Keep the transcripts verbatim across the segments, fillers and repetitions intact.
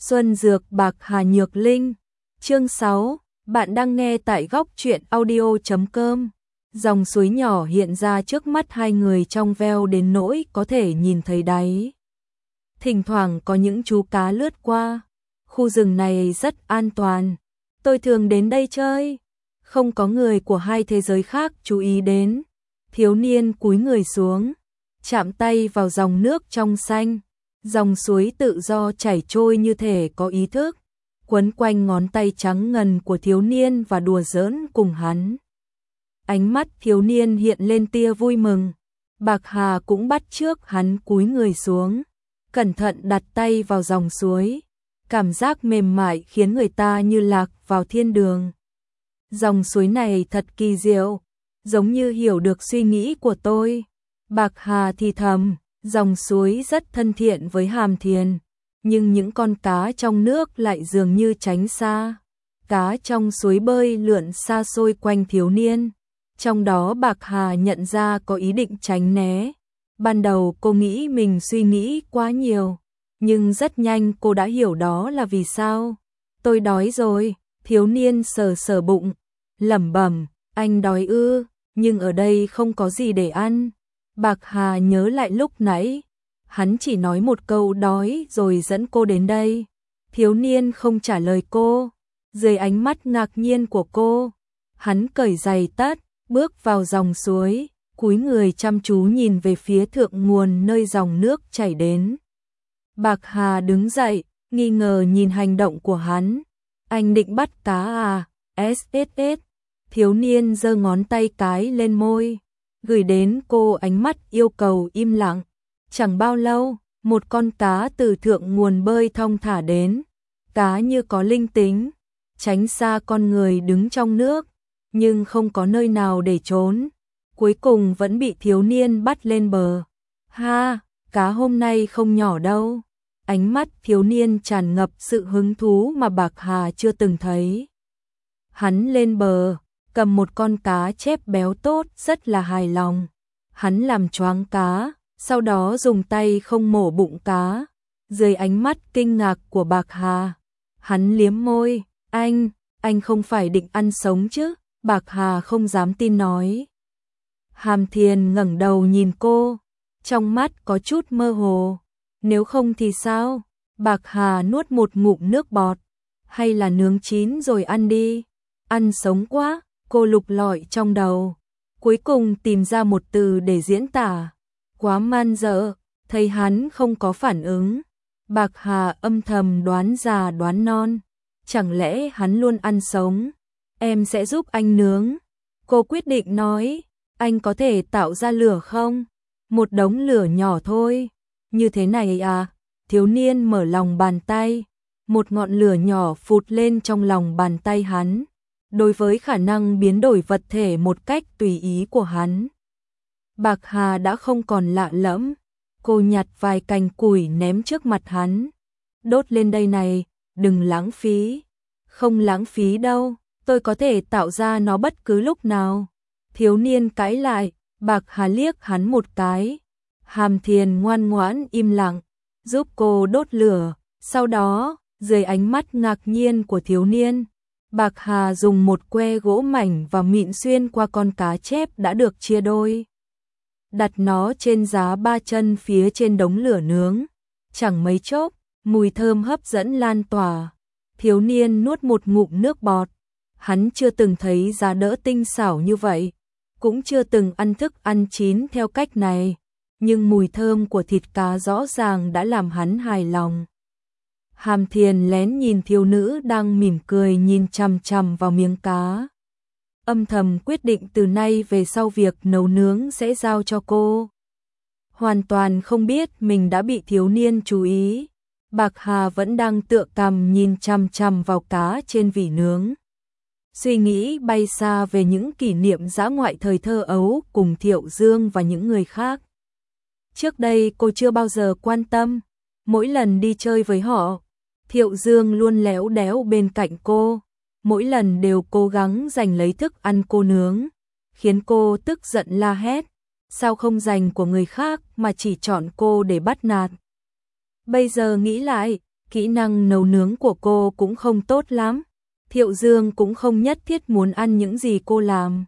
Xuân Dược Bạc Hà Nhược Linh. Chương sáu. Bạn đang nghe tại góc truyện audio chấm com. Dòng suối nhỏ hiện ra trước mắt hai người trong veo đến nỗi có thể nhìn thấy đáy. Thỉnh thoảng có những chú cá lướt qua. Khu rừng này rất an toàn. Tôi thường đến đây chơi. Không có người của hai thế giới khác chú ý đến. Thiếu niên cúi người xuống, chạm tay vào dòng nước trong xanh. Dòng suối tự do chảy trôi như thể có ý thức, quấn quanh ngón tay trắng ngần của thiếu niên và đùa giỡn cùng hắn. Ánh mắt thiếu niên hiện lên tia vui mừng. Bạc Hà cũng bắt chước hắn cúi người xuống, cẩn thận đặt tay vào dòng suối. Cảm giác mềm mại khiến người ta như lạc vào thiên đường. Dòng suối này thật kỳ diệu, giống như hiểu được suy nghĩ của tôi. Bạc Hà thì thầm, dòng suối rất thân thiện với Hàm Thiền, nhưng những con cá trong nước lại dường như tránh xa. Cá trong suối bơi lượn xa xôi quanh thiếu niên, trong đó Bạc Hà nhận ra có ý định tránh né. Ban đầu cô nghĩ mình suy nghĩ quá nhiều, nhưng rất nhanh cô đã hiểu đó là vì sao. Tôi đói rồi, thiếu niên sờ sờ bụng, lẩm bẩm, anh đói ư, nhưng ở đây không có gì để ăn. Bạc Hà nhớ lại lúc nãy, hắn chỉ nói một câu đói rồi dẫn cô đến đây. Thiếu niên không trả lời cô. Dưới ánh mắt ngạc nhiên của cô, hắn cởi giày tất, bước vào dòng suối, cúi người chăm chú nhìn về phía thượng nguồn nơi dòng nước chảy đến. Bạc Hà đứng dậy, nghi ngờ nhìn hành động của hắn. Anh định bắt cá à? ét ét ét. Thiếu niên giơ ngón tay cái lên môi, gửi đến cô ánh mắt yêu cầu im lặng. Chẳng bao lâu, một con cá từ thượng nguồn bơi thong thả đến. Cá như có linh tính, tránh xa con người đứng trong nước, nhưng không có nơi nào để trốn. Cuối cùng vẫn bị thiếu niên bắt lên bờ. Ha, cá hôm nay không nhỏ đâu. Ánh mắt thiếu niên tràn ngập sự hứng thú mà Bạc Hà chưa từng thấy. Hắn lên bờ, cầm một con cá chép béo tốt, rất là hài lòng. Hắn làm choáng cá, sau đó dùng tay không mổ bụng cá. Dưới ánh mắt kinh ngạc của Bạc Hà, hắn liếm môi, anh, anh không phải định ăn sống chứ? Bạc Hà không dám tin nói. Hàm Thiền ngẩng đầu nhìn cô, trong mắt có chút mơ hồ. Nếu không thì sao? Bạc Hà nuốt một ngụm nước bọt. Hay là nướng chín rồi ăn đi? Ăn sống quá, cô lục lọi trong đầu. Cuối cùng tìm ra một từ để diễn tả. Quá man dợ. Thấy hắn không có phản ứng, Bạc Hà âm thầm đoán già đoán non. Chẳng lẽ hắn luôn ăn sống? Em sẽ giúp anh nướng. Cô quyết định nói, anh có thể tạo ra lửa không? Một đống lửa nhỏ thôi. Như thế này à? Thiếu niên mở lòng bàn tay. Một ngọn lửa nhỏ phụt lên trong lòng bàn tay hắn. Đối với khả năng biến đổi vật thể một cách tùy ý của hắn, Bạc Hà đã không còn lạ lẫm. Cô nhặt vài cành củi ném trước mặt hắn. Đốt lên đây này, đừng lãng phí. Không lãng phí đâu, tôi có thể tạo ra nó bất cứ lúc nào. Thiếu niên cãi lại, Bạc Hà liếc hắn một cái. Hàm Thiền ngoan ngoãn im lặng, giúp cô đốt lửa. Sau đó, dưới ánh mắt ngạc nhiên của thiếu niên, Bạc Hà dùng một que gỗ mảnh và mịn xuyên qua con cá chép đã được chia đôi. Đặt nó trên giá ba chân phía trên đống lửa nướng. Chẳng mấy chốc, mùi thơm hấp dẫn lan tỏa. Thiếu niên nuốt một ngụm nước bọt. Hắn chưa từng thấy giá đỡ tinh xảo như vậy, cũng chưa từng ăn thức ăn chín theo cách này. Nhưng mùi thơm của thịt cá rõ ràng đã làm hắn hài lòng. Hàm Thiền lén nhìn thiếu nữ đang mỉm cười nhìn chằm chằm vào miếng cá. Âm thầm quyết định từ nay về sau việc nấu nướng sẽ giao cho cô. Hoàn toàn không biết mình đã bị thiếu niên chú ý. Bạc Hà vẫn đang tựa cằm nhìn chằm chằm vào cá trên vỉ nướng. Suy nghĩ bay xa về những kỷ niệm dã ngoại thời thơ ấu cùng Thiệu Dương và những người khác. Trước đây cô chưa bao giờ quan tâm. Mỗi lần đi chơi với họ, Thiệu Dương luôn léo đéo bên cạnh cô. Mỗi lần đều cố gắng giành lấy thức ăn cô nướng, khiến cô tức giận la hét. Sao không giành của người khác mà chỉ chọn cô để bắt nạt? Bây giờ nghĩ lại, Kỹ năng nấu nướng của cô cũng không tốt lắm. Thiệu Dương cũng không nhất thiết muốn ăn những gì cô làm.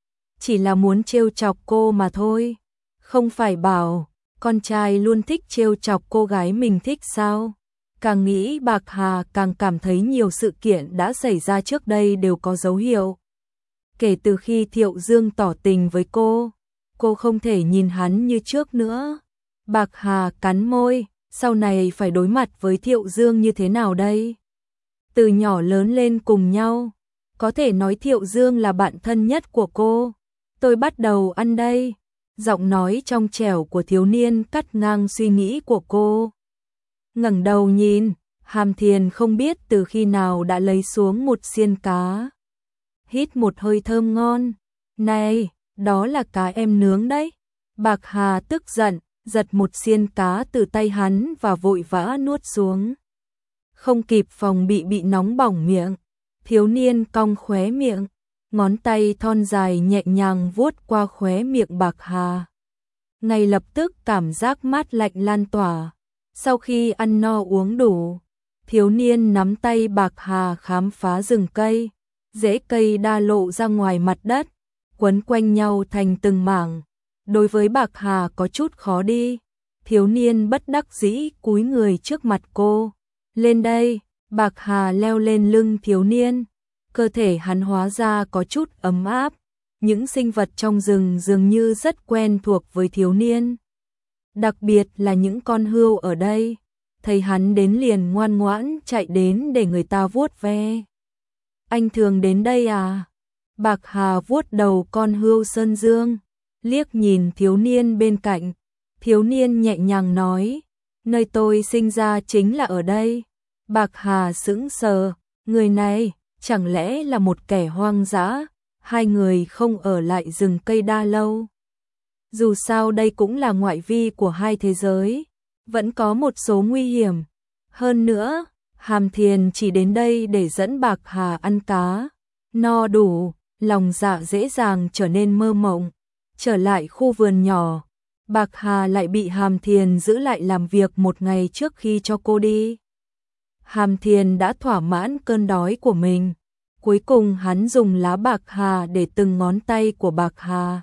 Chỉ là muốn trêu chọc cô mà thôi. Không phải bảo, con trai luôn thích trêu chọc cô gái mình thích sao? Càng nghĩ Bạc Hà càng cảm thấy nhiều sự kiện đã xảy ra trước đây đều có dấu hiệu. Kể từ khi Thiệu Dương tỏ tình với cô, cô không thể nhìn hắn như trước nữa. Bạc Hà cắn môi, sau này phải đối mặt với Thiệu Dương như thế nào đây? Từ nhỏ lớn lên cùng nhau, có thể nói Thiệu Dương là bạn thân nhất của cô. Tôi bắt đầu ăn đây. Giọng nói trong trẻo của thiếu niên cắt ngang suy nghĩ của cô. Ngẩng đầu nhìn, Hàm Thiền không biết từ khi nào đã lấy xuống một xiên cá. Hít một hơi thơm ngon. Này, đó là cá em nướng đấy. Bạc Hà tức giận, giật một xiên cá từ tay hắn và vội vã nuốt xuống. Không kịp phòng bị bị nóng bỏng miệng. Thiếu niên cong khóe miệng, ngón tay thon dài nhẹ nhàng vuốt qua khóe miệng Bạc Hà. Ngay lập tức cảm giác mát lạnh lan tỏa. Sau khi ăn no uống đủ, thiếu niên nắm tay Bạc Hà khám phá rừng cây. Rễ cây đa lộ ra ngoài mặt đất, quấn quanh nhau thành từng mảng. Đối với Bạc Hà có chút khó đi. Thiếu niên bất đắc dĩ cúi người trước mặt cô. Lên đây, Bạc Hà leo lên lưng thiếu niên. Cơ thể hắn hóa ra có chút ấm áp. Những sinh vật trong rừng dường như rất quen thuộc với thiếu niên. Đặc biệt là những con hươu ở đây. Thấy hắn đến liền ngoan ngoãn chạy đến để người ta vuốt ve. Anh thường đến đây à? Bạc Hà vuốt đầu con hươu sơn dương, liếc nhìn thiếu niên bên cạnh. Thiếu niên nhẹ nhàng nói, nơi tôi sinh ra chính là ở đây. Bạc Hà sững sờ, người này chẳng lẽ là một kẻ hoang dã? Hai người không ở lại rừng cây đa lâu. Dù sao đây cũng là ngoại vi của hai thế giới, vẫn có một số nguy hiểm. Hơn nữa, Hàm Thiền chỉ đến đây để dẫn Bạc Hà ăn cá. No đủ, lòng dạ dễ dàng trở nên mơ mộng. Trở lại khu vườn nhỏ, Bạc Hà lại bị Hàm Thiền giữ lại làm việc một ngày trước khi cho cô đi. Hàm Thiền đã thỏa mãn cơn đói của mình. Cuối cùng hắn dùng lá bạc hà để từng ngón tay của Bạc Hà,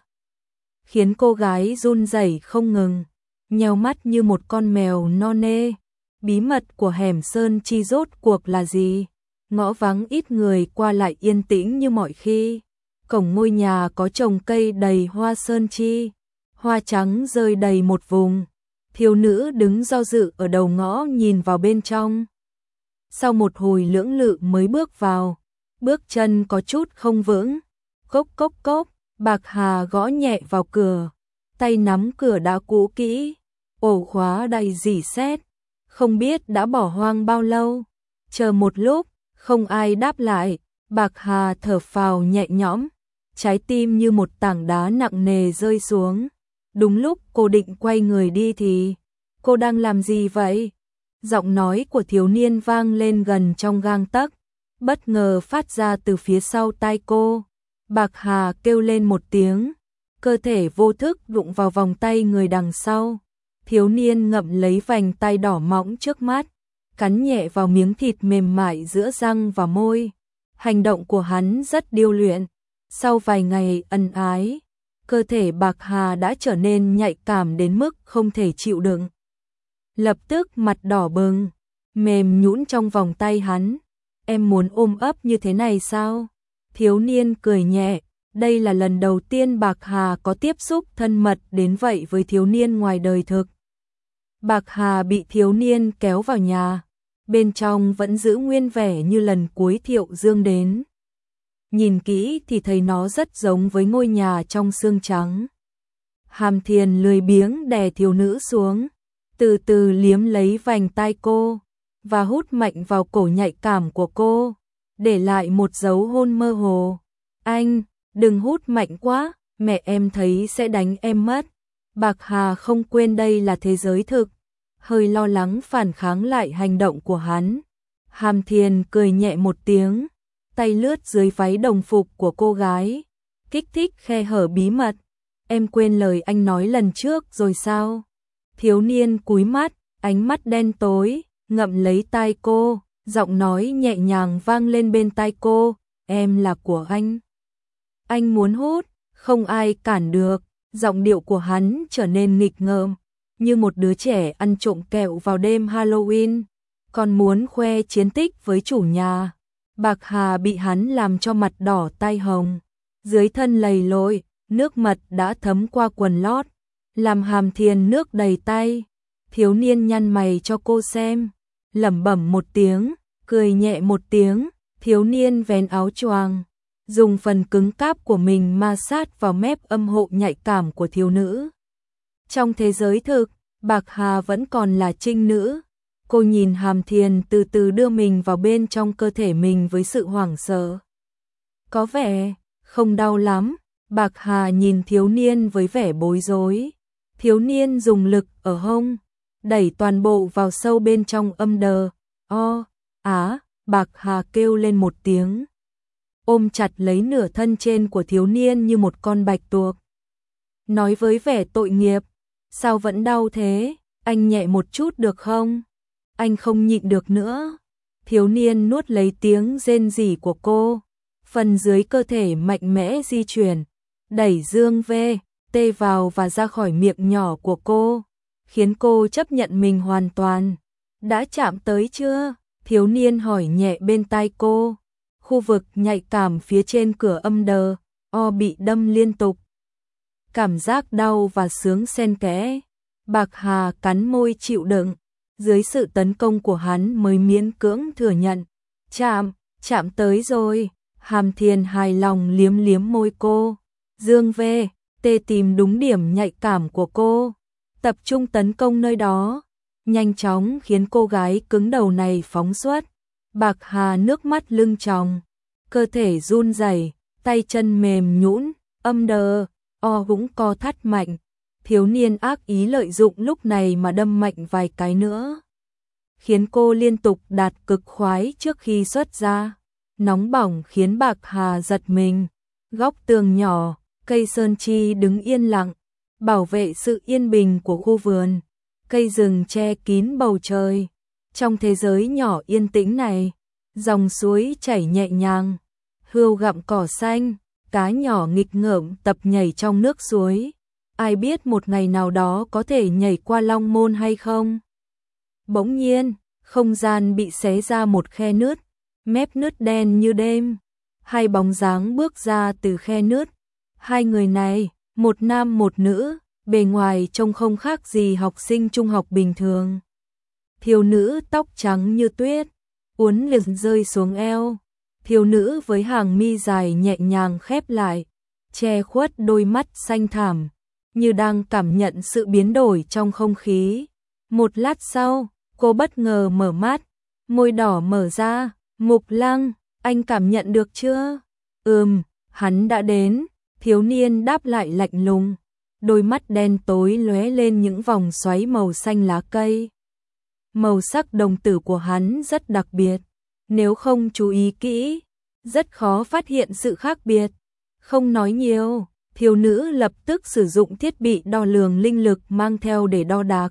khiến cô gái run rẩy không ngừng, nheo mắt như một con mèo non nê. Bí mật của hẻm Sơn Chi rốt cuộc là gì? Ngõ vắng ít người qua lại yên tĩnh như mọi khi. Cổng ngôi nhà có trồng cây đầy hoa sơn chi, hoa trắng rơi đầy một vùng. Thiếu nữ đứng do dự ở đầu ngõ nhìn vào bên trong. Sau một hồi lưỡng lự mới bước vào, bước chân có chút không vững. Cốc cốc cốc, Bạc Hà gõ nhẹ vào cửa, tay nắm cửa đã cũ kỹ, ổ khóa đầy rỉ sét, không biết đã bỏ hoang bao lâu. Chờ một lúc, không ai đáp lại, Bạc Hà thở phào nhẹ nhõm, trái tim như một tảng đá nặng nề rơi xuống. Đúng lúc cô định quay người đi thì, cô đang làm gì vậy? Giọng nói của thiếu niên vang lên gần trong gang tấc, bất ngờ phát ra từ phía sau tai cô. Bạc Hà kêu lên một tiếng, cơ thể vô thức đụng vào vòng tay người đằng sau. Thiếu niên ngậm lấy vành tay đỏ mọng trước mắt, cắn nhẹ vào miếng thịt mềm mại giữa răng và môi. Hành động của hắn rất điêu luyện. Sau vài ngày ân ái, cơ thể Bạc Hà đã trở nên nhạy cảm đến mức không thể chịu đựng. Lập tức mặt đỏ bừng, mềm nhũn trong vòng tay hắn. Em muốn ôm ấp như thế này sao? Thiếu niên cười nhẹ, đây là lần đầu tiên Bạc Hà có tiếp xúc thân mật đến vậy với thiếu niên ngoài đời thực. Bạc Hà bị thiếu niên kéo vào nhà, bên trong vẫn giữ nguyên vẻ như lần cuối Thiệu Dương đến. Nhìn kỹ thì thấy nó rất giống với ngôi nhà trong xương trắng. Hàm Thiền lười biếng đè thiếu nữ xuống, từ từ liếm lấy vành tai cô và hút mạnh vào cổ nhạy cảm của cô, để lại một dấu hôn mơ hồ. Anh, đừng hút mạnh quá, mẹ em thấy sẽ đánh em mất. Bạc Hà không quên đây là thế giới thực, hơi lo lắng phản kháng lại hành động của hắn. Hàm Thiền cười nhẹ một tiếng, tay lướt dưới váy đồng phục của cô gái, kích thích khe hở bí mật. Em quên lời anh nói lần trước rồi sao? Thiếu niên cúi mắt, ánh mắt đen tối, ngậm lấy tai cô, giọng nói nhẹ nhàng vang lên bên tai cô, em là của anh. Anh muốn hút, không ai cản được, giọng điệu của hắn trở nên nghịch ngợm, như một đứa trẻ ăn trộm kẹo vào đêm Halloween, còn muốn khoe chiến tích với chủ nhà. Bạc Hà bị hắn làm cho mặt đỏ tai hồng, dưới thân lầy lội, nước mật đã thấm qua quần lót, làm Hàm Thiền nước đầy tay. Thiếu niên nhăn mày cho cô xem, lẩm bẩm một tiếng, cười nhẹ một tiếng, thiếu niên vén áo choàng, dùng phần cứng cáp của mình ma sát vào mép âm hộ nhạy cảm của thiếu nữ. Trong thế giới thực, Bạc Hà vẫn còn là trinh nữ. Cô nhìn Hàm Thiền từ từ đưa mình vào bên trong cơ thể mình với sự hoảng sợ. Có vẻ không đau lắm. Bạc Hà nhìn thiếu niên với vẻ bối rối. Thiếu niên dùng lực ở hông, đẩy toàn bộ vào sâu bên trong âm đờ. O, á, Bạc Hà kêu lên một tiếng, ôm chặt lấy nửa thân trên của thiếu niên như một con bạch tuộc. Nói với vẻ tội nghiệp, sao vẫn đau thế, anh nhẹ một chút được không? Anh không nhịn được nữa. Thiếu niên nuốt lấy tiếng rên rỉ của cô, phần dưới cơ thể mạnh mẽ di chuyển, đẩy dương về, tê vào và ra khỏi miệng nhỏ của cô, khiến cô chấp nhận mình hoàn toàn. Đã chạm tới chưa? Thiếu niên hỏi nhẹ bên tai cô. Khu vực nhạy cảm phía trên cửa âm đờ, o bị đâm liên tục. Cảm giác đau và sướng xen kẽ. Bạc Hà cắn môi chịu đựng, dưới sự tấn công của hắn mới miễn cưỡng thừa nhận. Chạm, chạm tới rồi. Hàm Thiền hài lòng liếm liếm môi cô. Dương về, tê tìm đúng điểm nhạy cảm của cô, tập trung tấn công nơi đó, nhanh chóng khiến cô gái cứng đầu này phóng xuất. Bạc Hà nước mắt lưng tròng, cơ thể run rẩy, tay chân mềm nhũn, âm đờ, o cũng co thắt mạnh. Thiếu niên ác ý lợi dụng lúc này mà đâm mạnh vài cái nữa, khiến cô liên tục đạt cực khoái trước khi xuất ra. Nóng bỏng khiến Bạc Hà giật mình. Góc tường nhỏ, cây sơn chi đứng yên lặng, bảo vệ sự yên bình của khu vườn. Cây rừng che kín bầu trời. Trong thế giới nhỏ yên tĩnh này, dòng suối chảy nhẹ nhàng, hươu gặm cỏ xanh, cá nhỏ nghịch ngợm tập nhảy trong nước suối. Ai biết một ngày nào đó có thể nhảy qua long môn hay không? Bỗng nhiên, không gian bị xé ra một khe nứt, mép nứt đen như đêm. Hai bóng dáng bước ra từ khe nứt. Hai người này, một nam một nữ, bề ngoài trông không khác gì học sinh trung học bình thường. Thiếu nữ tóc trắng như tuyết, uốn lượn rơi xuống eo. Thiếu nữ với hàng mi dài nhẹ nhàng khép lại, che khuất đôi mắt xanh thẳm, như đang cảm nhận sự biến đổi trong không khí. Một lát sau, cô bất ngờ mở mắt, môi đỏ mở ra. Mục Lăng, anh cảm nhận được chưa? Ừm, hắn đã đến. Thiếu niên đáp lại lạnh lùng, đôi mắt đen tối lóe lên những vòng xoáy màu xanh lá cây. Màu sắc đồng tử của hắn rất đặc biệt, nếu không chú ý kỹ, rất khó phát hiện sự khác biệt. Không nói nhiều, thiếu nữ lập tức sử dụng thiết bị đo lường linh lực mang theo để đo đạc,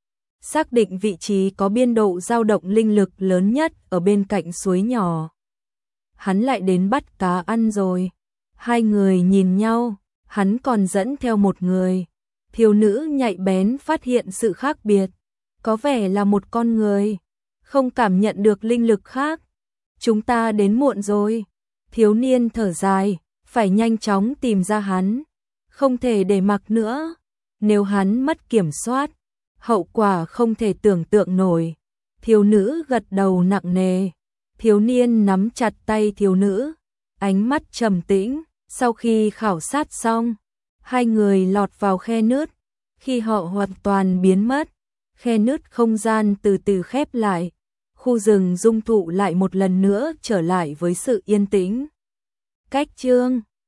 xác định vị trí có biên độ dao động linh lực lớn nhất ở bên cạnh suối nhỏ. Hắn lại đến bắt cá ăn rồi. Hai người nhìn nhau, hắn còn dẫn theo một người. Thiếu nữ nhạy bén phát hiện sự khác biệt, có vẻ là một con người, không cảm nhận được linh lực khác. Chúng ta đến muộn rồi. Thiếu niên thở dài, phải nhanh chóng tìm ra hắn, không thể để mặc nữa. Nếu hắn mất kiểm soát, hậu quả không thể tưởng tượng nổi. Thiếu nữ gật đầu nặng nề. Thiếu niên nắm chặt tay thiếu nữ, ánh mắt trầm tĩnh. Sau khi khảo sát xong, hai người lọt vào khe nứt. Khi họ hoàn toàn biến mất, khe nứt không gian từ từ khép lại. Khu rừng dung thụ lại một lần nữa trở lại với sự yên tĩnh. Cách chương